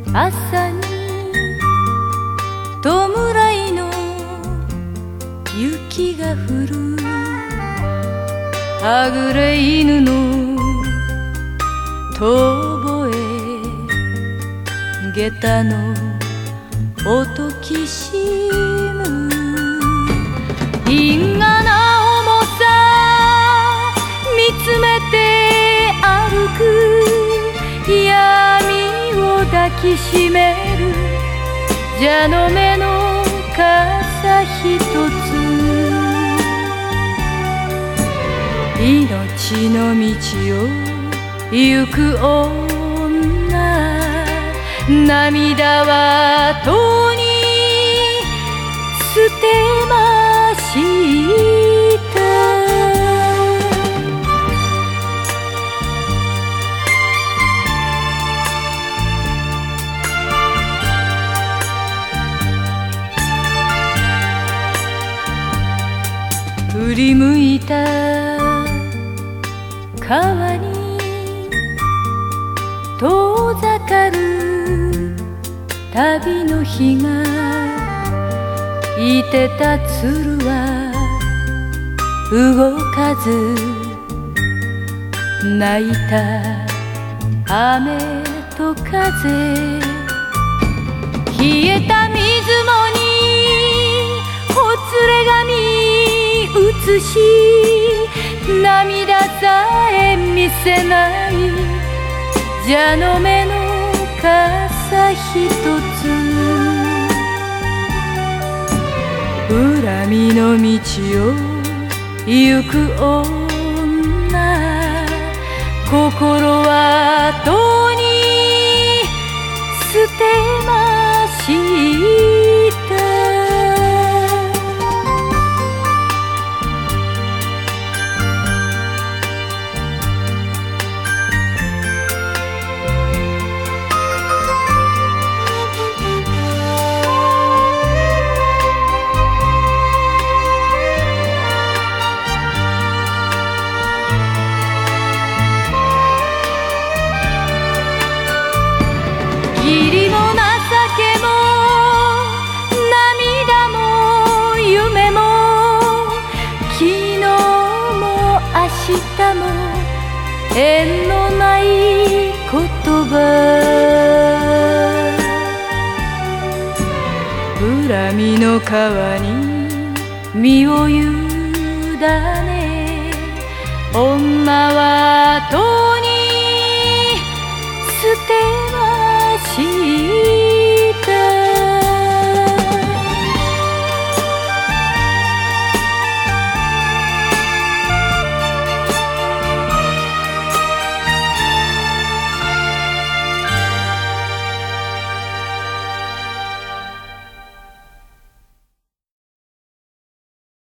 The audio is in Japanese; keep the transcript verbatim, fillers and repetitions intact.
朝に弔いの雪が降る、はぐれ犬の遠吠え、下駄の音きしむ、因果な重さ見つめて歩く、闇を抱きしめる蛇の目の傘ひとつ、命の道を行く女、涙はとに捨てました。振り向いた川に遠ざかる旅の日が、いてた鶴は動かず、泣いた雨と風、冷えた水面にほつれ髪映し、涙さえ見せない蛇の目の傘ひとつ、恨みの道を行く女、心はとに捨てました。義理も情けも涙も夢も、昨日も明日も縁のない言葉、恨みの川に身を委ね、女はとに捨てました。